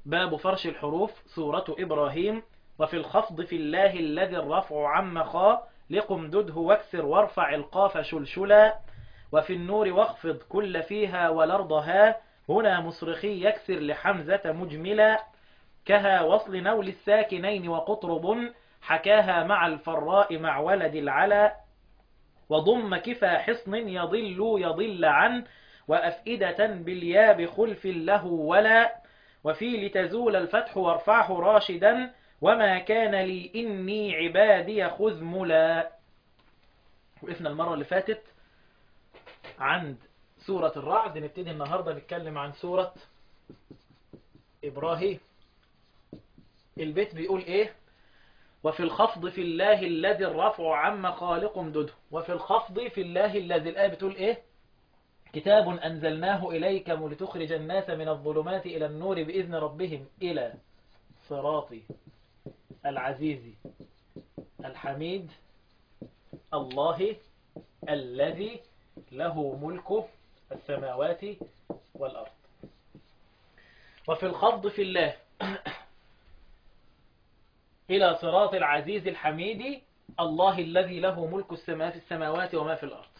باب فرش الحروف سورة إبراهيم. وفي الخفض في الله الذي الرفع عم خا لقمدده واكسر وارفع القاف شلشلا. وفي النور واخفض كل فيها والأرضها هنا مصرخي يكسر لحمزة مجملا. كها وصل نول الساكنين وقطرب حكاها مع الفراء مع ولد العلا. وضم كفى حصن يضل عن وأفئدة بالياب خلف له ولا. وفي لتزول الفتح وارفعه راشدا وما كان لي إني عبادي خذ ملا. وقفنا المرة اللي فاتت عند سورة الرعد، نبتدي النهاردة نتكلم عن سورة إبراهيم. البيت بيقول إيه؟ وفي الخفض في الله الذي الرفع عم خالق امدده. وفي الخفض في الله الذي، الآية بتقول إيه؟ كتاب أنزلناه إليكم لتخرج الناس من الظلمات إلى النور بإذن ربهم إلى صراط العزيز الحميد الله الذي له ملك السماوات والأرض. وفي الخفض في الله إلى صراط العزيز الحميد الله الذي له ملك السماوات وما في الأرض.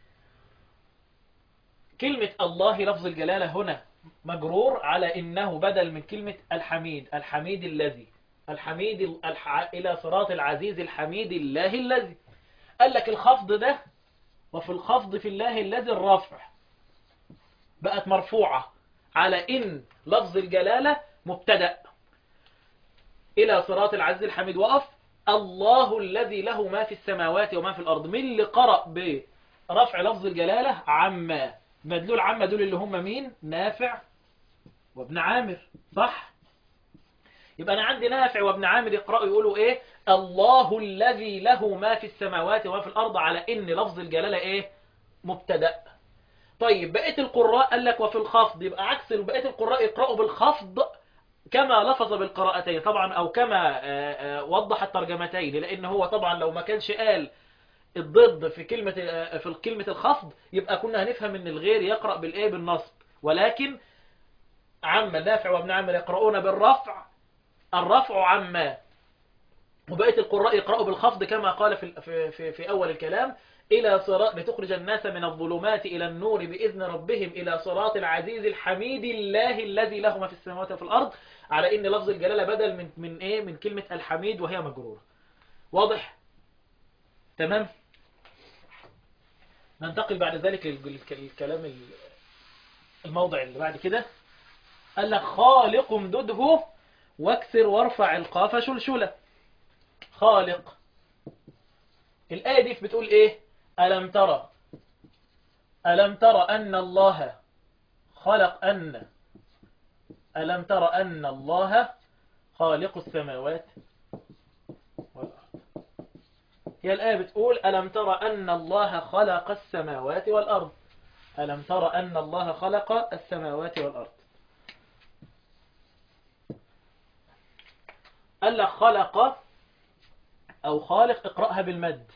كلمة الله لفظ الجلالة هنا مجرور على إنه بدل من كلمة الحميد. الحميد الذي، الحميد إلى صراط العزيز الحميد الله الذي. قال لك الخفض ده وفي الخفض في الله الذي الرفع بقت مرفوعة على إن لفظ الجلالة مبتدأ إلى صراط العزيز الحميد وقف الله الذي له ما في السماوات وما في الأرض. من اللي قرأ برفع لفظ الجلالة؟ عما، مدلول عما دول اللي هم مين؟ نافع وابن عامر، صح؟ يبقى أنا عندي نافع وابن عامر يقرأوا يقولوا إيه؟ الله الذي له ما في السماوات وما في الأرض، على إن لفظ الجلالة إيه؟ مبتدأ. طيب بقية القراء قال لك وفي الخفض، يبقى عكس بقية القراء يقرأوا بالخفض كما لفظ بالقراءتين طبعا، أو كما وضح الترجمتين، لأن هو طبعا لو ما كانش قال الضد في كلمة الخفض يبقى كنا هنفهم ان الغير يقرأ بالايه؟ بالنصب. ولكن عم نافع وابن عامر يقرؤون بالرفع، الرفع عما. وبقية القراء يقرأوا بالخفض كما قال في أول الكلام إلى صراط لتخرج الناس من الظلمات إلى النور بإذن ربهم إلى صراط العزيز الحميد الله الذي له ما في السماوات وفي الأرض، على إن لفظ الجلالة بدل من إيه؟ من كلمة الحميد وهي مجرورة. واضح؟ تمام؟ ننتقل بعد ذلك للكلام الموضع اللي بعد كده. قال لك خالق امدده واكسر وارفع القاف شلشلة. خالق، الآية دي بتقول إيه؟ ألم ترى أن الله خلق ألم ترى أن الله خالق السماوات والأرض. هي الآية بتقول ألم ترى أن الله خلق السماوات والأرض. ألم ترى أن الله خلق السماوات والأرض. قال لك خلق أو خالق اقرأها بالمد.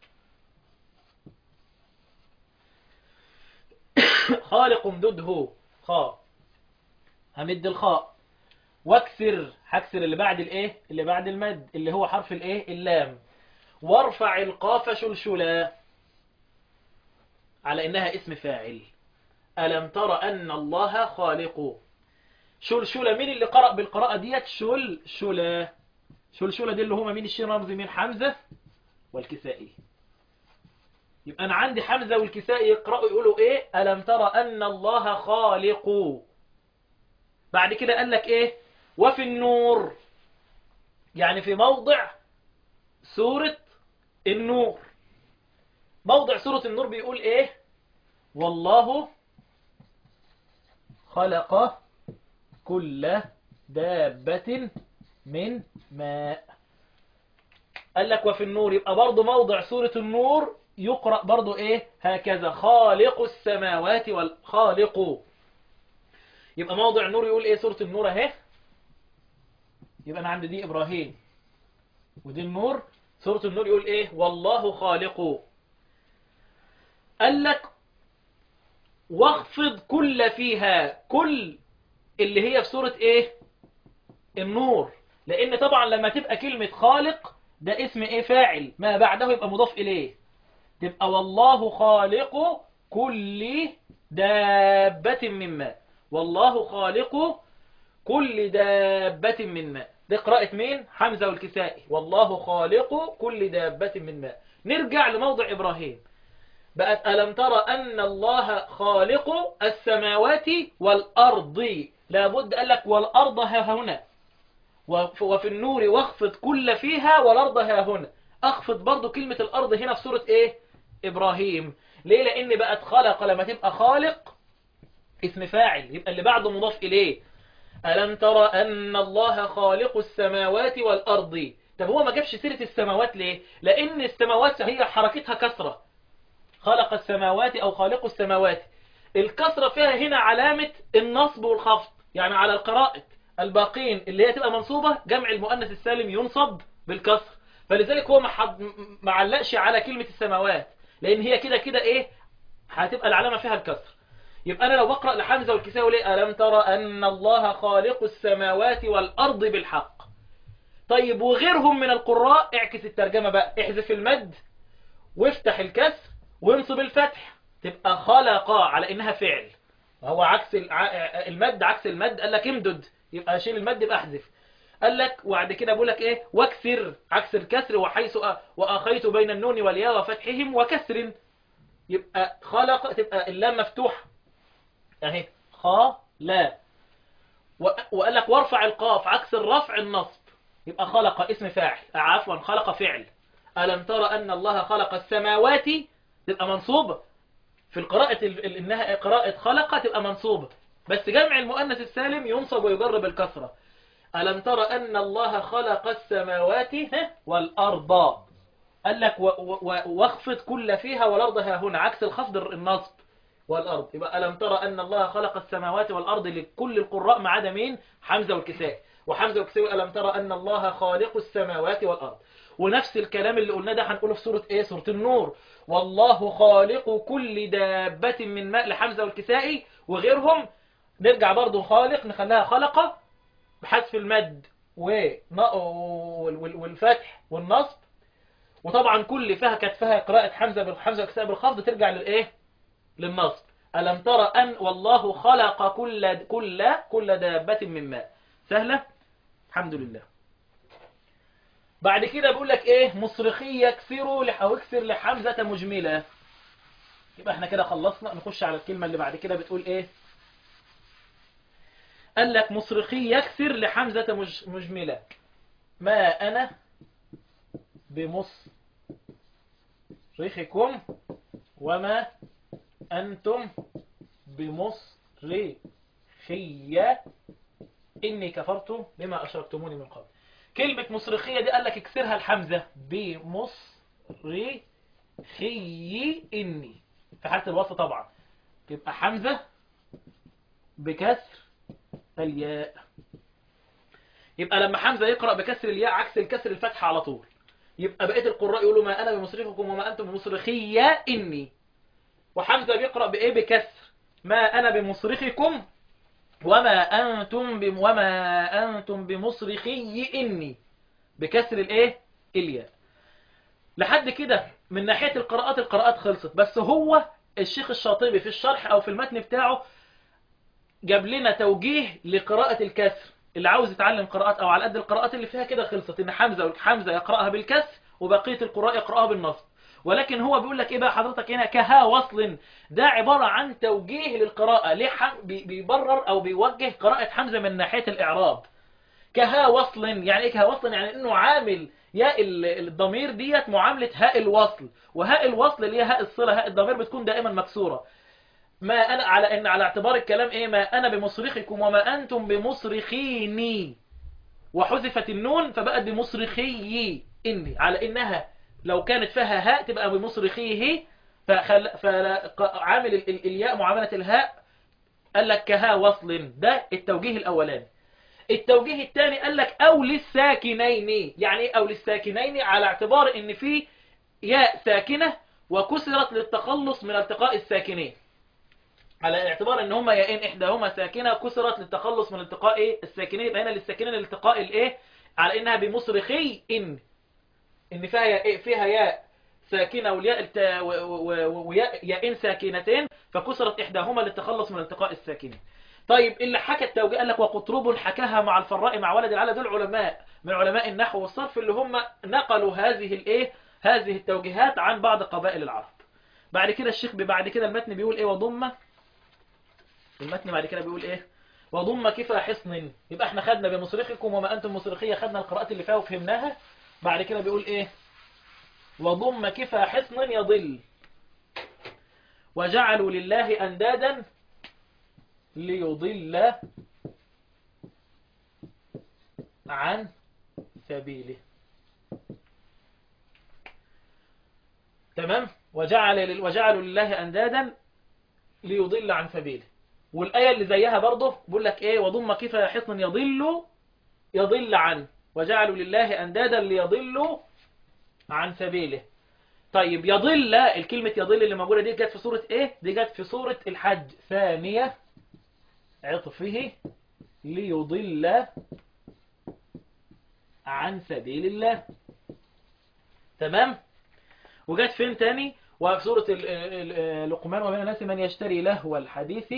خالق امدده خاء، همد الخاء. واكسر، هكسر اللي بعد الايه؟ اللي بعد المد اللي هو حرف الايه؟ اللام. وارفع القاف شلشلا على انها اسم فاعل. ألم ترى أن الله خالق شلشلة. مين اللي قرأ بالقراءة ديت؟ شلشلة. شلشلة دي اللي هما مين؟ الشين رمزي مين؟ حمزة والكسائي. يبقى أنا عندي حمزة والكسائي يقرأوا يقولوا إيه؟ ألم ترى أن الله خالق. بعد كده قال لك إيه؟ وفي النور، يعني في موضع سورة النور. موضع سورة النور بيقول إيه؟ والله خلق كل دابة من ماء. قال لك وفي النور، يبقى برضو موضع سورة النور يقرأ برضو ايه؟ هكذا خالق السماوات والخالق. يبقى موضع النور يقول ايه؟ سورة النور اهي. يبقى انا عندي دي ابراهيم ودي النور. سورة النور يقول ايه؟ والله خالق. قال لك واخفض كل فيها، كل اللي هي في سورة ايه؟ النور، لان طبعا لما تبقى كلمة خالق ده اسم ايه؟ فاعل، ما بعده يبقى مضاف اليه، تبقى والله خالق كل دابة من ماء. والله خالق كل دابة من ماء. دي قراءة مين؟ حمزة والكسائي. والله خالق كل دابة من ماء. نرجع لموضع إبراهيم، بقت ألم ترى أن الله خالق السماوات والأرض. لابد قال لك والأرض ها هنا، وفي النور واخفض كل فيها والأرض ها هنا. أخفض برضو كلمة الأرض هنا في سورة إيه؟ إبراهيم. ليه؟ لأن بقت خلق لما تبقى خالق اسم فاعل، يبقى اللي بعده مضاف إليه. ألم ترى أن الله خالق السماوات والأرض. طب هو ما جابش سيرة السماوات ليه؟ لأن السماوات هي حركتها كسرة، خلق السماوات أو خالق السماوات. الكسرة فيها هنا علامة النصب والخفض، يعني على القراءة الباقين اللي هي تبقى منصوبة جمع المؤنث السالم ينصب بالكسر، فلذلك هو ما علقش على كلمة السماوات، لأن هي كده كده إيه؟ هتبقى العلامة فيها الكسر. يبقى أنا لو بقرأ لحمزة والكسائي ليه ألم ترى أن الله خالق السماوات والأرض بالحق. طيب وغيرهم من القراء اعكس الترجمة بقى، احذف المد وافتح الكسر وانصب الفتح، تبقى خلق على إنها فعل. هو عكس المد، عكس المد قال لك امدد، يبقى شيل المد يبقى احذف. قال لك وبعد كده بقول لك ايه؟ واكسر، عكس الكسر، وحيث واخيت بين النون والياء وفتحهم وكسر، يبقى خلق تبقى اللام مفتوحه اهي لا. وقال لك وارفع القاف، عكس الرفع النصب، يبقى خلق اسم فاعل، عفوا خلق فعل. ألم ترى أن الله خلق السماوات تبقى منصوبة في القراءة، إنها قراءة خلق تبقى منصوبة، بس جمع المؤنث السالم ينصب ويجر بالكسرة. ألم ترى أن الله خلق السماوات والأرض. قال لك واخفض كل فيها والأرض ها هنا، عكس الخفض النصب والأرض، يبقى ألم ترى أن الله خلق السماوات والأرض لكل القراء ما عدا مين؟ حمزة والكسائي. وحمزة والكسائي ألم ترى أن الله خالق السماوات والأرض. ونفس الكلام اللي قلناه ده هنقوله في سورة إيه؟ سورة النور. والله خالق كل دابة من ماء لحمزة والكسائي وغيرهم. نرجع برضو خالق نخليها خلقة بحذف المد والفتح والنصب. وطبعا كل فيها كانت فيها قراءة حمزة والكسائي بالخفض، ترجع للإيه؟ للنصب. ألم ترى أن والله خلق كل دابة من ماء. سهلة؟ الحمد لله. بعد كده بيقول لك ايه؟ مصرخي يكسروا أو اكسر لحمزة مجملة. يبقى احنا كده خلصنا، نخش على الكلمة اللي بعد كده بتقول ايه؟ قال لك مصرخي يكسر لحمزة مجملة. ما أنا بمصرخكم وما أنتم بمصرخي إني كفرت بما أشركتموني من قبل. كلمة مصرخية دي قال لك اكسرها الحمزة بمصرخي إني في حالة الوصل طبعا، تبقى حمزة بكسر الياء. يبقى لما حمزة يقرأ بكسر الياء عكس الكسر الفتحة على طول، يبقى بقية القراء يقولوا ما أنا بمصرخكم وما أنتم بمصرخي إني. وحمزة بيقرأ بإيه؟ بكسر ما أنا بمصرخكم وما أنتم بمصرخي إني، بكسر الإيه؟ الياء. لحد كده من ناحية القراءات خلصت. بس هو الشيخ الشاطبي في الشرح أو في المتن بتاعه جاب لنا توجيه لقراءة الكسر. اللي عاوز يتعلم قراءات أو على قد القراءات اللي فيها كده خلصت، إن حمزة يقرأها بالكسر وبقية القراء يقرأها بالنصب. ولكن هو بيقول لك إيه بقى حضرتك هنا؟ كها وصل، ده عبارة عن توجيه للقراءة. ليه بيبرر أو بيوجه قراءة حمزة من ناحية الإعراب. كها وصل يعني إيه؟ كها وصل يعني إنه عامل ياء الضمير ديت معاملة هاء الوصل، وهاء الوصل اللي هي هاء الصلة، هاء الضمير بتكون دائما مكسورة. ما أنا على اعتبار الكلام إيه؟ ما أنا بمصرخكم وما أنتم بمصرخيني، وحذفت النون فبقت بمصرخي إني، على إنها لو كانت فيها هاء تبقى بمصرخيه، فعامل الياء معاملة الهاء. قال لك كها وصل، ده التوجيه الأولاني. التوجيه الثاني قال لك أو للساكنين. يعني إيه أو للساكنين؟ على اعتبار إن في ياء ساكنة وكسرت للتخلص من التقاء الساكنين، على اعتبار ان هما يائين احداهما ساكنه كسرت للتخلص من التقاء ايه الساكنين، يبقى هنا للساكنين الالتقاء الايه على انها بمصرخي ان فيها ياء، فيها ياء ساكنه والياء وياء ياءين ساكنتين فكسرت احداهما للتخلص من التقاء الساكنين. طيب اللي حكى التوجيه قال لك وقطرب حكاها مع الفراء مع ولد العلا، دول علماء من علماء النحو والصرف اللي هم نقلوا هذه الايه هذه التوجيهات عن بعض قبائل العرب. بعد كده الشيخ بعد كده المتن بيقول ايه وضم، المتن بعد كده بيقول ايه وضم كفى حصن. يبقى احنا خدنا بمصرخكم وما انتم مصرخيه، خدنا القراءات اللي فيها وفهمناها. بعد كده بيقول ايه وضم كفى حصن يضل وجعلوا لله اندادا ليضل عن سبيله. تمام، وجعلوا لله اندادا ليضل عن سبيله. والآية اللي زيها برضه بيقول لك ايه وضم كفى حصن يضل عن وجعلوا لله اندادا ليضلوا عن سبيله. طيب يضل، الكلمة يضل اللي موجودة دي جت في سورة ايه؟ دي جت في سورة الحج، ثانية عطفه ليضل عن سبيل الله. تمام، وجت فين تاني؟ وفي سورة لقمان ومن الناس من يشتري لهو الحديث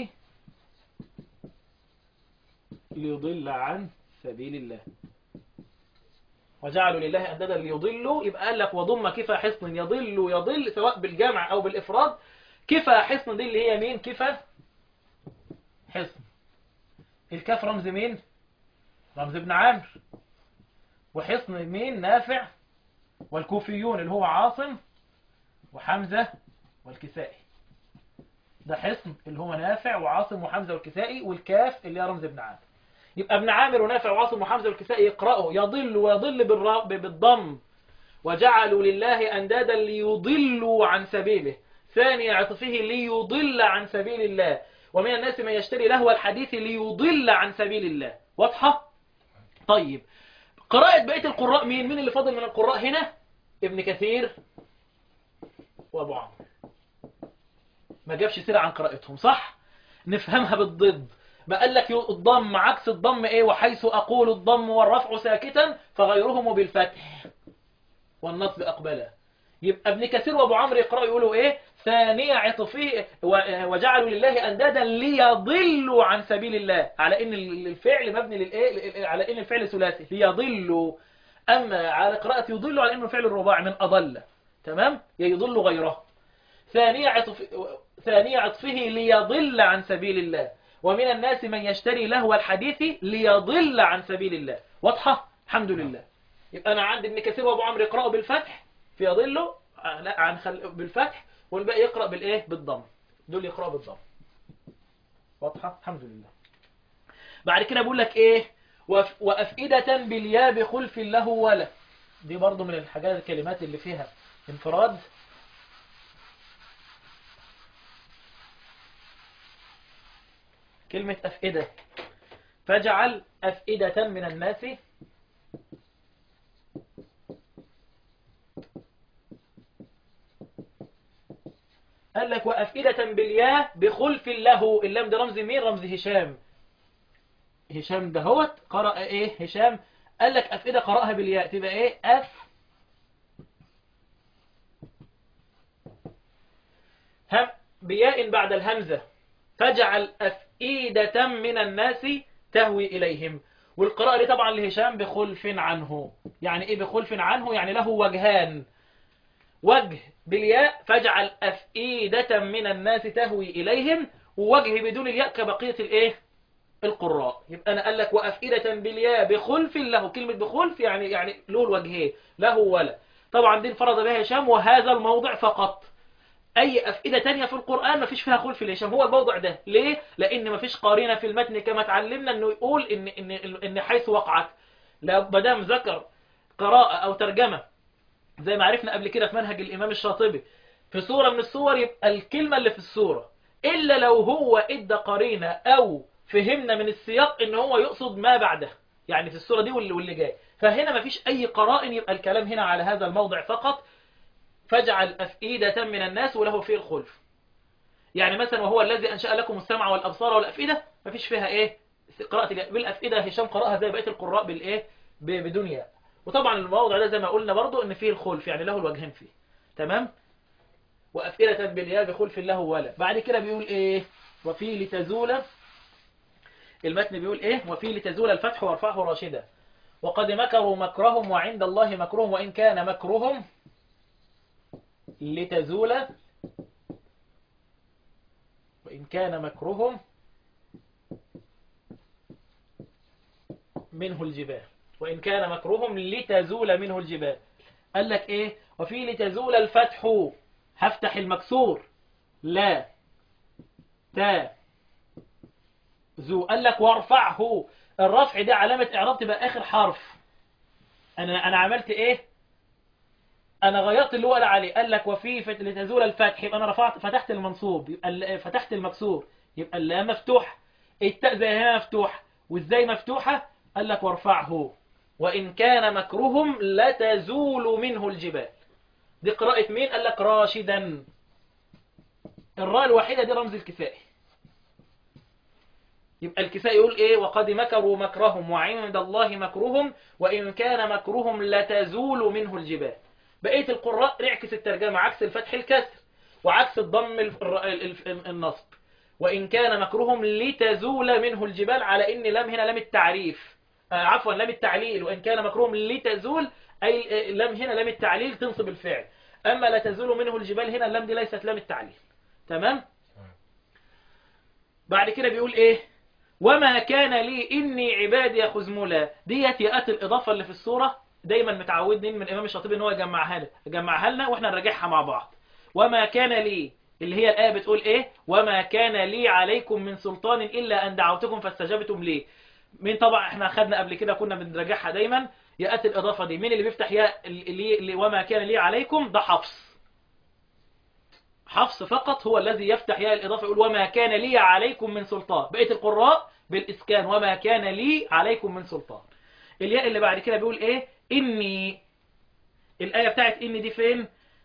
ليضل عن سبيل الله وجعلوا لله أندادا ليضلوا. يبقى قال لك وضم كفى حصن يضل سواء بالجمع أو بالإفراد. كفى حصن دي اللي هي مين؟ كفى حصن، الكاف رمز مين؟ رمز ابن عامر. وحصن مين؟ نافع والكوفيون اللي هو عاصم وحمزة والكسائي. ده حصن اللي هو نافع وعاصم وحمزة والكسائي، والكاف اللي هي رمز ابن عامر. يبقى ابن عامر ونافع وعاصم وحمزة والكسائي يقرأوا يضل ويضل بالضم وجعلوا لله أندادا ليضلوا عن سبيله، ثاني عطفه ليضل عن سبيل الله ومن الناس من يشتري لهو الحديث ليضل عن سبيل الله. واضحة؟ طيب قراءة بقية القراء مين اللي فاضل من القراء هنا؟ ابن كثير وابو عمرو. ما جابش سيرة عن قراءتهم، صح؟ نفهمها بالضد. ما قال لك الضم عكس الضم ايه؟ وحيث اقول الضم والرفع ساكتا فغيرهم بالفتح والنصب اقبلا. يبقى ابن كثير وابو عمرو يقرأوا يقولوا ايه؟ ثانية عطفه وجعلوا لله اندادا ليضلوا عن سبيل الله، على ان الفعل مبني للايه؟ على ان الفعل ثلاثي ليضلوا. اما على قراءة يضلوا على انه فعل الرباعي من اضل. تمام، يضل غيره. ثانية عطفه ليضل عن سبيل الله ومن الناس من يشتري لهو الحديث ليضل عن سبيل الله. واضحة؟ الحمد لله. يبقى أنا عندي ابن كثير وأبو عمرو يقرأوا بالفتح في يضلوا بالفتح، والباقي يقرأ بالإيه؟ بالضم. دول يقرأوا بالضم. واضحة؟ الحمد لله. بعد كده بقول لك إيه؟ وأفئدة بالياء بخلف له ولا. دي برضو من الحاجات الكلمات اللي فيها انفراد. كلمة أفئدة، فاجعل أفئدة من الناس قال لك وأفئدة بالياء بخلف له. اللام ده رمز مين؟ رمز هشام. هشام دهوت قرأ ايه؟ هشام قال لك أفئدة قرأها بالياء تبقى ايه؟ بياء بعد الهمزة، فاجعل أفئدة من الناس تهوي إليهم. والقراءة دي طبعا لهشام بخلف عنه. يعني ايه بخلف عنه؟ يعني له وجهان، وجه بالياء فاجعل أفئدة من الناس تهوي إليهم، ووجه بدون الياء كبقية الايه؟ القراء. يبقى أنا قال لك وأفئدة بالياء بخلف له. كلمة بخلف يعني له الوجهين، له ولا. طبعا دي انفرد بها هشام وهذا الموضع فقط. أي أفئدة تانية في القرآن ما فيش فيها خلف لهشام، هو الموضع ده. ليه؟ لأن ما فيش قارنة في المتن كما تعلمنا أنه يقول إن حيث وقعت. لا مدام ذكر قراءة أو ترجمة زي ما عرفنا قبل كده في منهج الإمام الشاطبي في سورة من السور، يبقى الكلمة اللي في السورة إلا لو هو إدى قرينة أو فهمنا من السياق إن هو يقصد ما بعده، يعني في السورة دي واللي جاي. فهنا ما فيش أي قرائن، يبقى الكلام هنا على هذا الموضع فقط. فاجعل أفئدة من الناس وله فيه الخلف. يعني مثلا وهو الذي أنشأ لكم السمع والأبصار والأفئدة ما فيش فيها إيه قراءة بالأفئدة. هشام قرأها زي بقية القراء بالإيه بدون ياء. وطبعا الموضع ده زي ما قلنا برضو إن فيه الخلف، يعني له الوجهين فيه. تمام. وأفئدة بالياء بخلف له ولا. بعد كده بيقول إيه وفي لتزول، المتن بيقول إيه وفي لتزول الفتح وارفعه راشدا وقد مكروا مكرهم وعند الله مكرهم وإن كان مكرهم لتزول، وإن كان مكرهم منه الجبال، وإن كان مكرهم لتزول منه الجبال. قال لك إيه وفي لتزول الفتح، هفتح المكسور لا تا زو. قال لك وارفعه، الرفع ده علامة إعراب تبقى آخر حرف. أنا عملت إيه أنا غيرت اللي هو قال عليه. قال لك وفي لتزول الفتح، يبقى أنا فتحت المنصوب، يبقى فتحت المكسور، يبقى اللام مفتوح، التاء زي هنا مفتوح. وإزاي مفتوحة؟ قال لك وارفعه وإن كان مكرهم لتزول منه الجبال. دي قراءة مين؟ قال لك راشدا. الراء الوحيدة دي رمز الكسائي. يبقى الكسائي يقول ايه وقد مكروا مكرهم وعند الله مكرهم وإن كان مكرهم لتزول منه الجبال. بقية القراء نعكس الترجمة، عكس الفتح الكسر وعكس الضم النصب. وإن كان مكرهم لتزول منه الجبال، على إن لام هنا لام التعريف، عفوا لام التعليل. وإن كان مكرهم لتزول أي لام هنا لام التعليل تنصب الفعل. أما لا تزول منه الجبال هنا اللام دي ليست لام التعليل. تمام. بعد كده بيقول ايه وما كان لي إني عبادي خزمولا. ديت ياءات الإضافة اللي في السورة دايما متعودين من إمام الشاطبي إن هو يجمعها لنا وإحنا نراجعها مع بعض. وما كان لي اللي هي الآية بتقول إيه وما كان لي عليكم من سلطان إلا أن دعوتكم فاستجبتم لي. مين طبعا إحنا خدنا قبل كده كنا بنراجعها دايما. ياءات الإضافة دي مين اللي بيفتح ياء اللي وما كان لي عليكم؟ ده حفص فقط هو الذي يفتح ياء الإضافة يقول وما كان لي عليكم من سلطان. بقية القراء بالإسكان وما كان لي عليكم من سلطان. الياء اللي بعد كده بيقول إيه إني، الآية بتاعت إني دي فين؟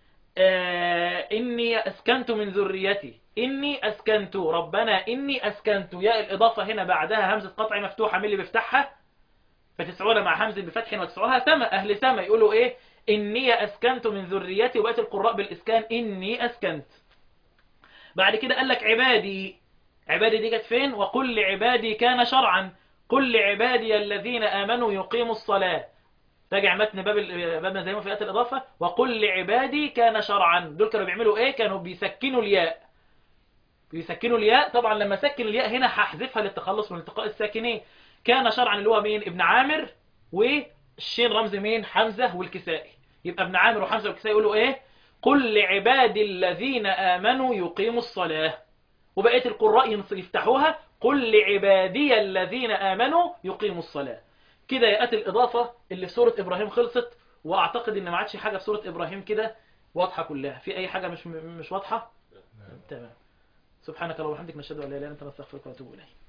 إني أسكنت من ذريتي، إني أسكنت ربنا إني أسكنت. ياء الإضافة هنا بعدها همزة قطع مفتوحة. من اللي بيفتحها؟ فتسعون مع همزة بفتح وتسعوها سما. أهل سما يقولوا إيه إني أسكنت من ذريتي. وبقية القراء بالإسكان إني أسكنت. بعد كده قال لك عبادي، عبادي دي جت فين؟ وقل لعبادي كان شرعا قل لعبادي الذين آمنوا يقيموا الصلاة. راجع متن باب زي ما في آيات الإضافة وقل لعبادي كان شرعا. دول كانوا بيعملوا إيه؟ كانوا بيسكنوا الياء، بيسكنوا الياء. طبعا لما سكن الياء هنا هحذفها للتخلص من التقاء الساكنين. كان شرعا اللي هو مين؟ ابن عامر والشين رمز مين؟ حمزة والكسائي. يبقى ابن عامر وحمزة والكسائي يقولوا إيه؟ قل لعبادي الذين آمنوا يقيموا الصلاة. وبقية القراء يفتحوها قل لعبادي الذين آمنوا يقيموا الصلاة. كده ياءات الإضافة اللي في سورة إبراهيم خلصت. وأعتقد إن ما عادش حاجة في سورة إبراهيم كده واضحة كلها. في أي حاجة مش واضحة؟ تمام. سبحانك اللهم وبحمدك نشهد أن لا إله إلا أنت نستغفرك ونتوب إليك.